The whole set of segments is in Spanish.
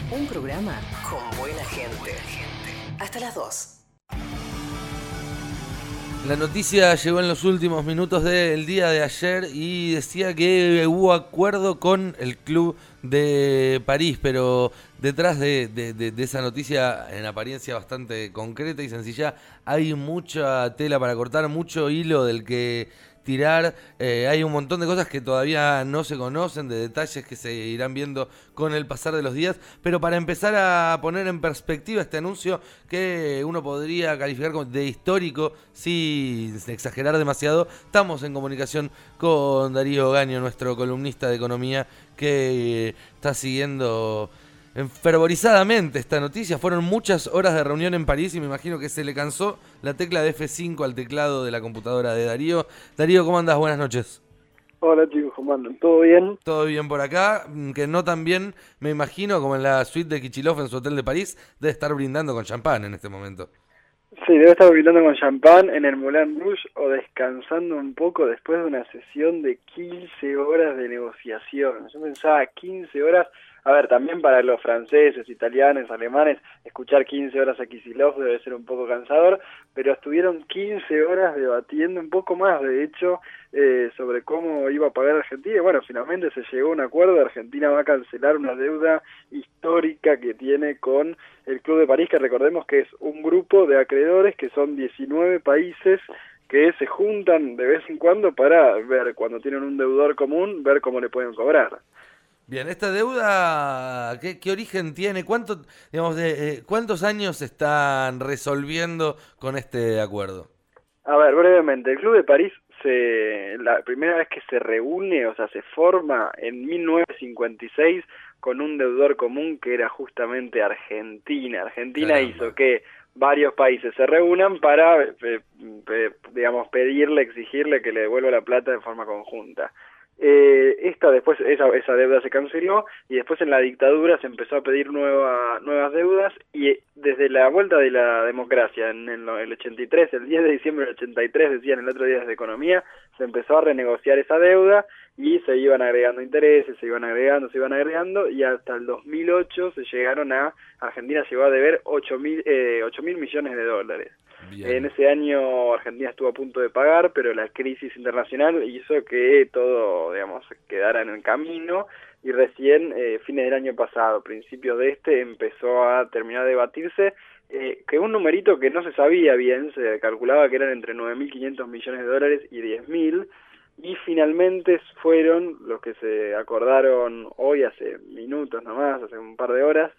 Un programa con buena gente. Hasta las 2. La noticia llegó en los últimos minutos del día de ayer y decía que hubo acuerdo con el club de París, pero detrás de esa noticia, en apariencia bastante concreta y sencilla, hay mucha tela para cortar, mucho hilo del que tirar. Hay un montón de cosas que todavía no se conocen, de detalles que se irán viendo con el pasar de los días, pero para empezar a poner en perspectiva este anuncio que uno podría calificar como de histórico sin exagerar demasiado, estamos en comunicación con Darío Gaño, nuestro columnista de economía, que está siguiendo enfervorizadamente esta noticia. Fueron muchas horas de reunión en París y me imagino que se le cansó la tecla de F5 al teclado de la computadora de Darío. Darío, ¿cómo andás? Buenas noches. Hola chicos, ¿cómo andan? ¿Todo bien? Todo bien por acá, que no tan bien, me imagino, como en la suite de Kicillof en su hotel de París, debe estar brindando con champán en este momento. Sí, debo estar brindando con champán en el Moulin Rouge o descansando un poco después de una sesión de 15 horas de negociación. Yo pensaba 15 horas, a ver, también para los franceses, italianos, alemanes, escuchar 15 horas a Kicillof debe ser un poco cansador, pero estuvieron 15 horas debatiendo, un poco más de hecho, sobre cómo iba a pagar Argentina. Y bueno, finalmente se llegó a un acuerdo. Argentina va a cancelar una deuda histórica que tiene con el Club de París, que recordemos que es un grupo de acreedores que son 19 países que se juntan de vez en cuando para ver, cuando tienen un deudor común, ver cómo le pueden cobrar. Bien, esta deuda, ¿qué origen tiene? ¿Cuántos años están resolviendo con este acuerdo? A ver, brevemente, el Club de París, la primera vez que se reúne, o sea, se forma en 1956 con un deudor común que era justamente Argentina. Argentina Caramba. hizo que varios países se reúnan para, digamos, pedirle, exigirle que le devuelva la plata de forma conjunta. Esa deuda se canceló y después en la dictadura se empezó a pedir nuevas deudas y desde la vuelta de la democracia en el 83, el 10 de diciembre del 83, decían el otro día desde Economía, se empezó a renegociar esa deuda y se iban agregando intereses, se iban agregando y hasta el 2008 Argentina llegó a deber 8.000 millones de dólares. Bien. En ese año Argentina estuvo a punto de pagar, pero la crisis internacional hizo que todo, digamos, quedara en el camino y recién, fines del año pasado, principios de empezó a terminar de debatirse que un numerito que no se sabía bien, se calculaba que eran entre 9.500 millones de dólares y 10.000, y finalmente fueron los que se acordaron hoy, hace minutos nomás, hace un par de horas,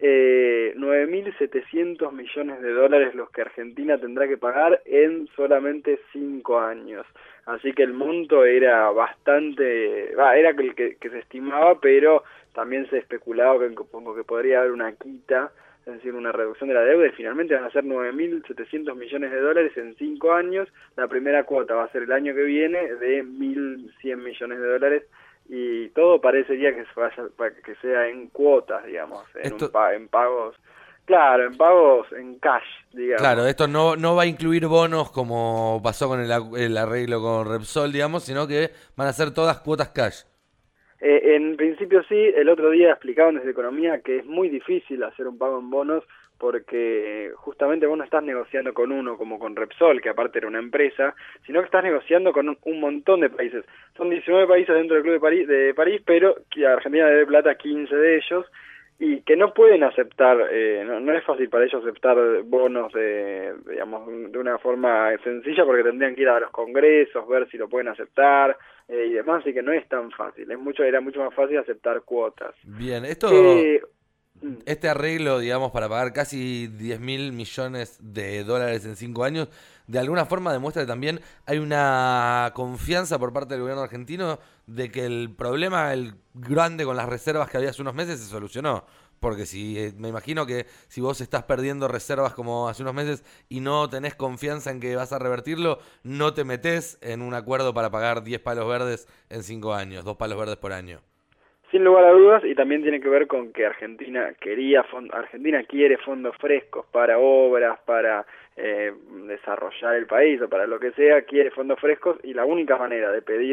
9.700 millones de dólares los que Argentina tendrá que pagar en solamente 5 años. Así que el monto era bastante, era el que se estimaba, pero también se especulaba que podría haber una quita, es decir, una reducción de la deuda, y finalmente van a ser 9.700 millones de dólares en 5 años. La primera cuota va a ser el año que viene de 1.100 millones de dólares, y todo parecería que sea en cuotas, digamos, en pagos, claro, en pagos en cash, digamos. Claro, esto no va a incluir bonos como pasó con el arreglo con Repsol, digamos, sino que van a ser todas cuotas cash. En principio sí, el otro día explicaban desde Economía que es muy difícil hacer un pago en bonos porque justamente vos no estás negociando con uno como con Repsol, que aparte era una empresa, sino que estás negociando con un montón de países. Son 19 países dentro del Club de París, pero que Argentina debe plata a 15 de ellos, y que no pueden aceptar, no es fácil para ellos aceptar bonos digamos, de una forma sencilla, porque tendrían que ir a los congresos, ver si lo pueden aceptar y demás, así que no es tan fácil, era mucho más fácil aceptar cuotas. Bien, este arreglo, digamos, para pagar casi 10.000 millones de dólares en 5 años, de alguna forma demuestra que también hay una confianza por parte del gobierno argentino de que el problema, el grande con las reservas que había hace unos meses, se solucionó. Porque me imagino que si vos estás perdiendo reservas como hace unos meses y no tenés confianza en que vas a revertirlo, no te metés en un acuerdo para pagar 10 palos verdes en 5 años, 2 palos verdes por año. Sin lugar a dudas, y también tiene que ver con que Argentina quiere fondos frescos para obras, para desarrollar el país o para lo que sea, quiere fondos frescos, y la única manera de pedir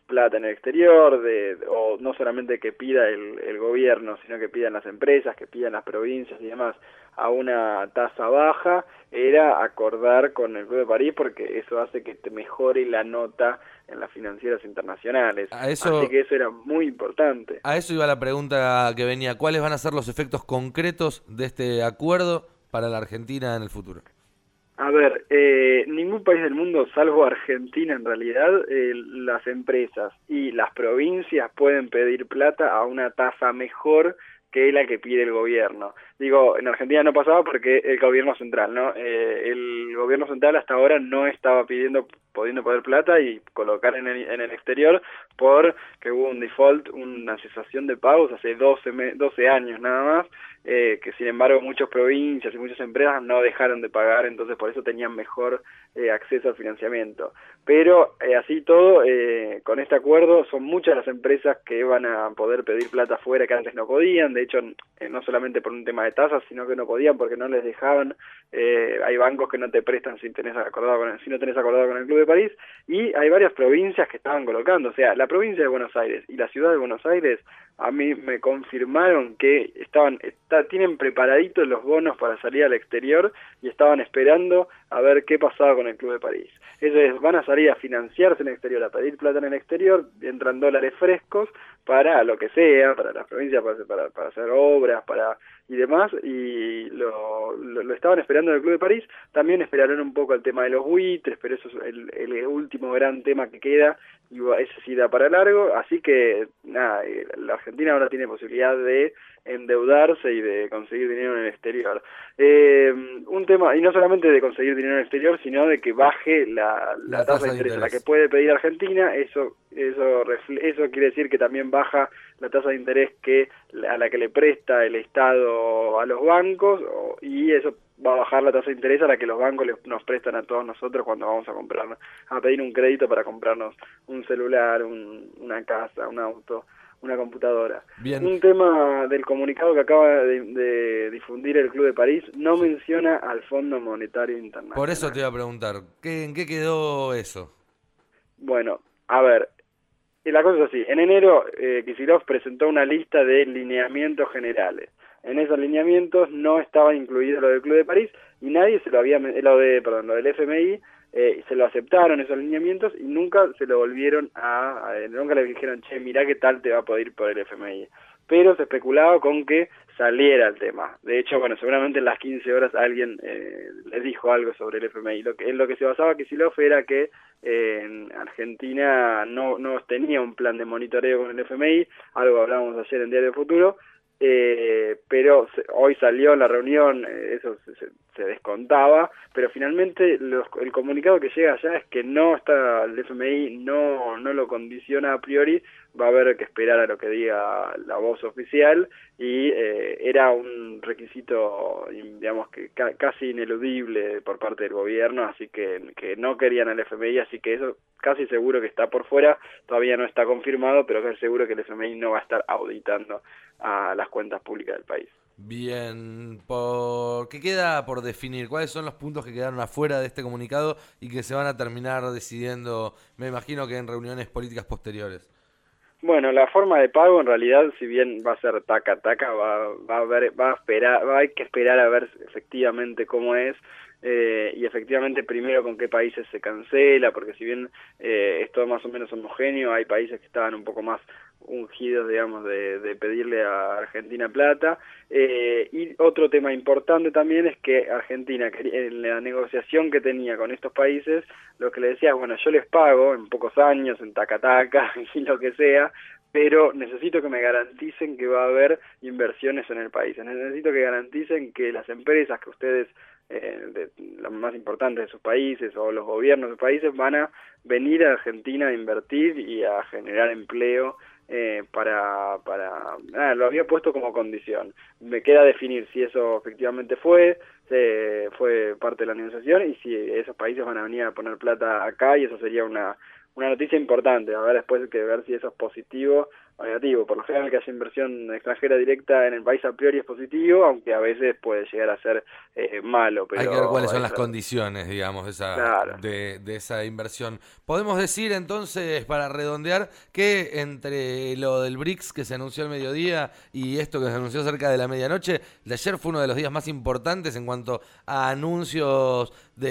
plata en el exterior, o no solamente que pida el gobierno, sino que pidan las empresas, que pidan las provincias y demás a una tasa baja, era acordar con el Club de París, porque eso hace que te mejore la nota en las financieras internacionales. Así que eso era muy importante. A eso iba la pregunta que venía. ¿Cuáles van a ser los efectos concretos de este acuerdo para la Argentina en el futuro? A ver, ningún país del mundo, salvo Argentina en realidad, las empresas y las provincias pueden pedir plata a una tasa mejor que la que pide el gobierno. Digo, en Argentina no pasaba porque el gobierno central, ¿no? El gobierno central hasta ahora no estaba pudiendo poner plata y colocar en el exterior porque hubo un default, una cesación de pagos hace 12 años nada más, que sin embargo muchas provincias y muchas empresas no dejaron de pagar, entonces por eso tenían mejor acceso al financiamiento. Pero así todo, con este acuerdo son muchas las empresas que van a poder pedir plata afuera que antes no podían, de hecho no solamente por un tema de tasas, sino que no podían porque no les dejaban. Hay bancos que no te prestan si no tenés acordado con el Club de París, y hay varias provincias que estaban colocando, o sea, la provincia de Buenos Aires y la ciudad de Buenos Aires a mí me confirmaron que tienen preparaditos los bonos para salir al exterior y estaban esperando a ver qué pasaba con el Club de París. Ellos van a salir a financiarse en el exterior, a pedir plata en el exterior, entran dólares frescos para lo que sea, para las provincias, para hacer obras, y demás, y lo estaban esperando en el Club de París. También esperaron un poco el tema de los buitres, pero eso es el último gran tema que queda, y ese sí da para largo, así que nada, la Argentina ahora tiene posibilidad de endeudarse y de conseguir dinero en el exterior. Un tema, y no solamente de conseguir dinero en el exterior, sino de que baje la tasa de interés a la que puede pedir Argentina. Eso quiere decir que también baja la tasa de interés a la que le presta el Estado a los bancos, y eso va a bajar la tasa de interés a la que los bancos nos prestan a todos nosotros cuando vamos a pedir un crédito para comprarnos un celular, una casa, un auto, una computadora. Bien. Un tema del comunicado que acaba de difundir el Club de París no menciona al Fondo Monetario Internacional. Por eso te iba a preguntar, ¿en qué quedó eso? Bueno, a ver, la cosa es así. En enero, Kicillof presentó una lista de lineamientos generales. En esos lineamientos no estaba incluido lo del Club de París y nadie se lo había, lo del FMI, se lo aceptaron esos lineamientos y nunca se lo volvieron nunca le dijeron, che, mirá qué tal te va a poder ir por el FMI. Pero se especulaba con que saliera el tema. De hecho, bueno, seguramente en las 15 horas alguien les dijo algo sobre el FMI. En lo que se basaba Kicillof era que en Argentina no tenía un plan de monitoreo con el FMI, algo hablábamos ayer en Diario Futuro, pero hoy salió en la reunión, eso se descontaba, pero finalmente el comunicado que llega allá es que no está, el FMI no lo condiciona a priori, va a haber que esperar a lo que diga la voz oficial, y era un requisito, digamos, que casi ineludible por parte del gobierno, así que no querían al FMI, así que eso casi seguro que está por fuera, todavía no está confirmado, pero casi seguro que el FMI no va a estar auditando a las cuentas públicas del país. Bien, ¿qué queda por definir? ¿Cuáles son los puntos que quedaron afuera de este comunicado y que se van a terminar decidiendo, me imagino que en reuniones políticas posteriores? Bueno, la forma de pago en realidad, si bien va a ser taca-taca, hay que esperar a ver efectivamente cómo es, y efectivamente primero con qué países se cancela, porque si bien es todo más o menos homogéneo, hay países que estaban un poco más ungidos, digamos, de pedirle a Argentina plata, y otro tema importante también es que Argentina, en la negociación que tenía con estos países, lo que le decía, bueno, yo les pago en pocos años, en taca-taca y lo que sea, pero necesito que me garanticen que va a haber inversiones en el país, necesito que garanticen que las empresas que ustedes, las más importantes de sus países, o los gobiernos de sus países, van a venir a Argentina a invertir y a generar empleo, lo había puesto como condición. Me queda definir si eso efectivamente fue parte de la negociación, y si esos países van a venir a poner plata acá, y eso sería una noticia importante. A ver después que ver si eso es positivo o negativo, positivo. Por lo general, que haya inversión extranjera directa en el país a priori es positivo, aunque a veces puede llegar a ser malo. Pero hay que ver cuáles son las condiciones, digamos, claro. de esa inversión. Podemos decir entonces, para redondear, que entre lo del BRICS que se anunció al mediodía y esto que se anunció cerca de la medianoche, de ayer fue uno de los días más importantes en cuanto a anuncios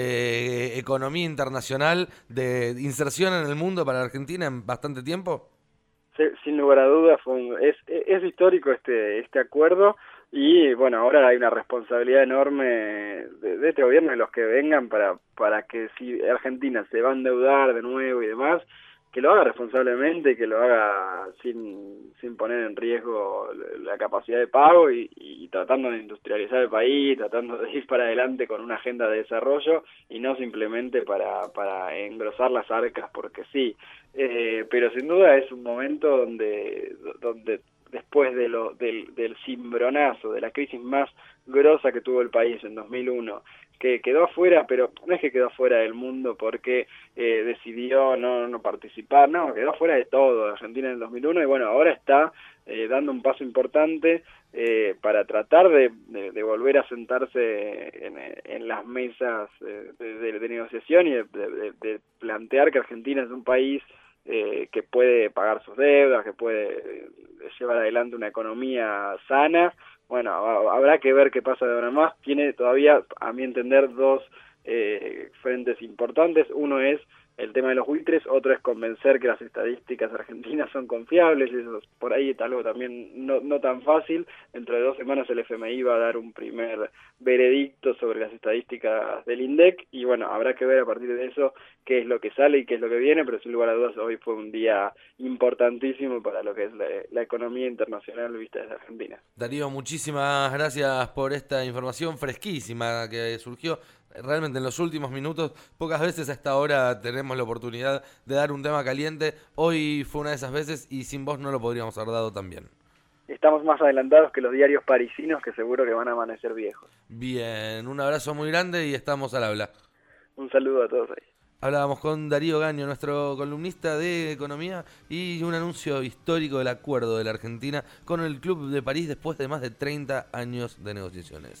de economía internacional, de inserción en el mundo para Argentina en bastante tiempo. Sí, sin lugar a dudas es histórico este acuerdo, y bueno, ahora hay una responsabilidad enorme de este gobierno y los que vengan para que si Argentina se va a endeudar de nuevo y demás, que lo haga responsablemente y que lo haga sin poner en riesgo la capacidad de pago y tratando de industrializar el país, tratando de ir para adelante con una agenda de desarrollo y no simplemente para engrosar las arcas porque sí. Pero sin duda es un momento donde después del cimbronazo, de la crisis más grosa que tuvo el país en 2001, que quedó afuera, pero no es que quedó afuera del mundo porque decidió no participar, no, quedó afuera de todo Argentina en el 2001, y bueno, ahora está dando un paso importante para tratar de volver a sentarse en las mesas de negociación y de plantear que Argentina es un país que puede pagar sus deudas, que puede llevar adelante una economía sana. Bueno, habrá que ver qué pasa de ahora en más. Tiene todavía, a mi entender, dos frentes importantes. Uno es el tema de los buitres, otro es convencer que las estadísticas argentinas son confiables, y eso por ahí es algo también no tan fácil. Dentro de 2 semanas el FMI va a dar un primer veredicto sobre las estadísticas del INDEC, y bueno, habrá que ver a partir de eso qué es lo que sale y qué es lo que viene, pero sin lugar a dudas hoy fue un día importantísimo para lo que es la economía internacional vista desde Argentina. Darío, muchísimas gracias por esta información fresquísima que surgió realmente en los últimos minutos. Pocas veces a esta hora tenemos la oportunidad de dar un tema caliente. Hoy fue una de esas veces y sin vos no lo podríamos haber dado también. Estamos más adelantados que los diarios parisinos, que seguro que van a amanecer viejos. Bien, un abrazo muy grande y estamos al habla. Un saludo a todos ahí. Hablábamos con Darío Gaño, nuestro columnista de economía, y un anuncio histórico del acuerdo de la Argentina con el Club de París después de más de 30 años de negociaciones.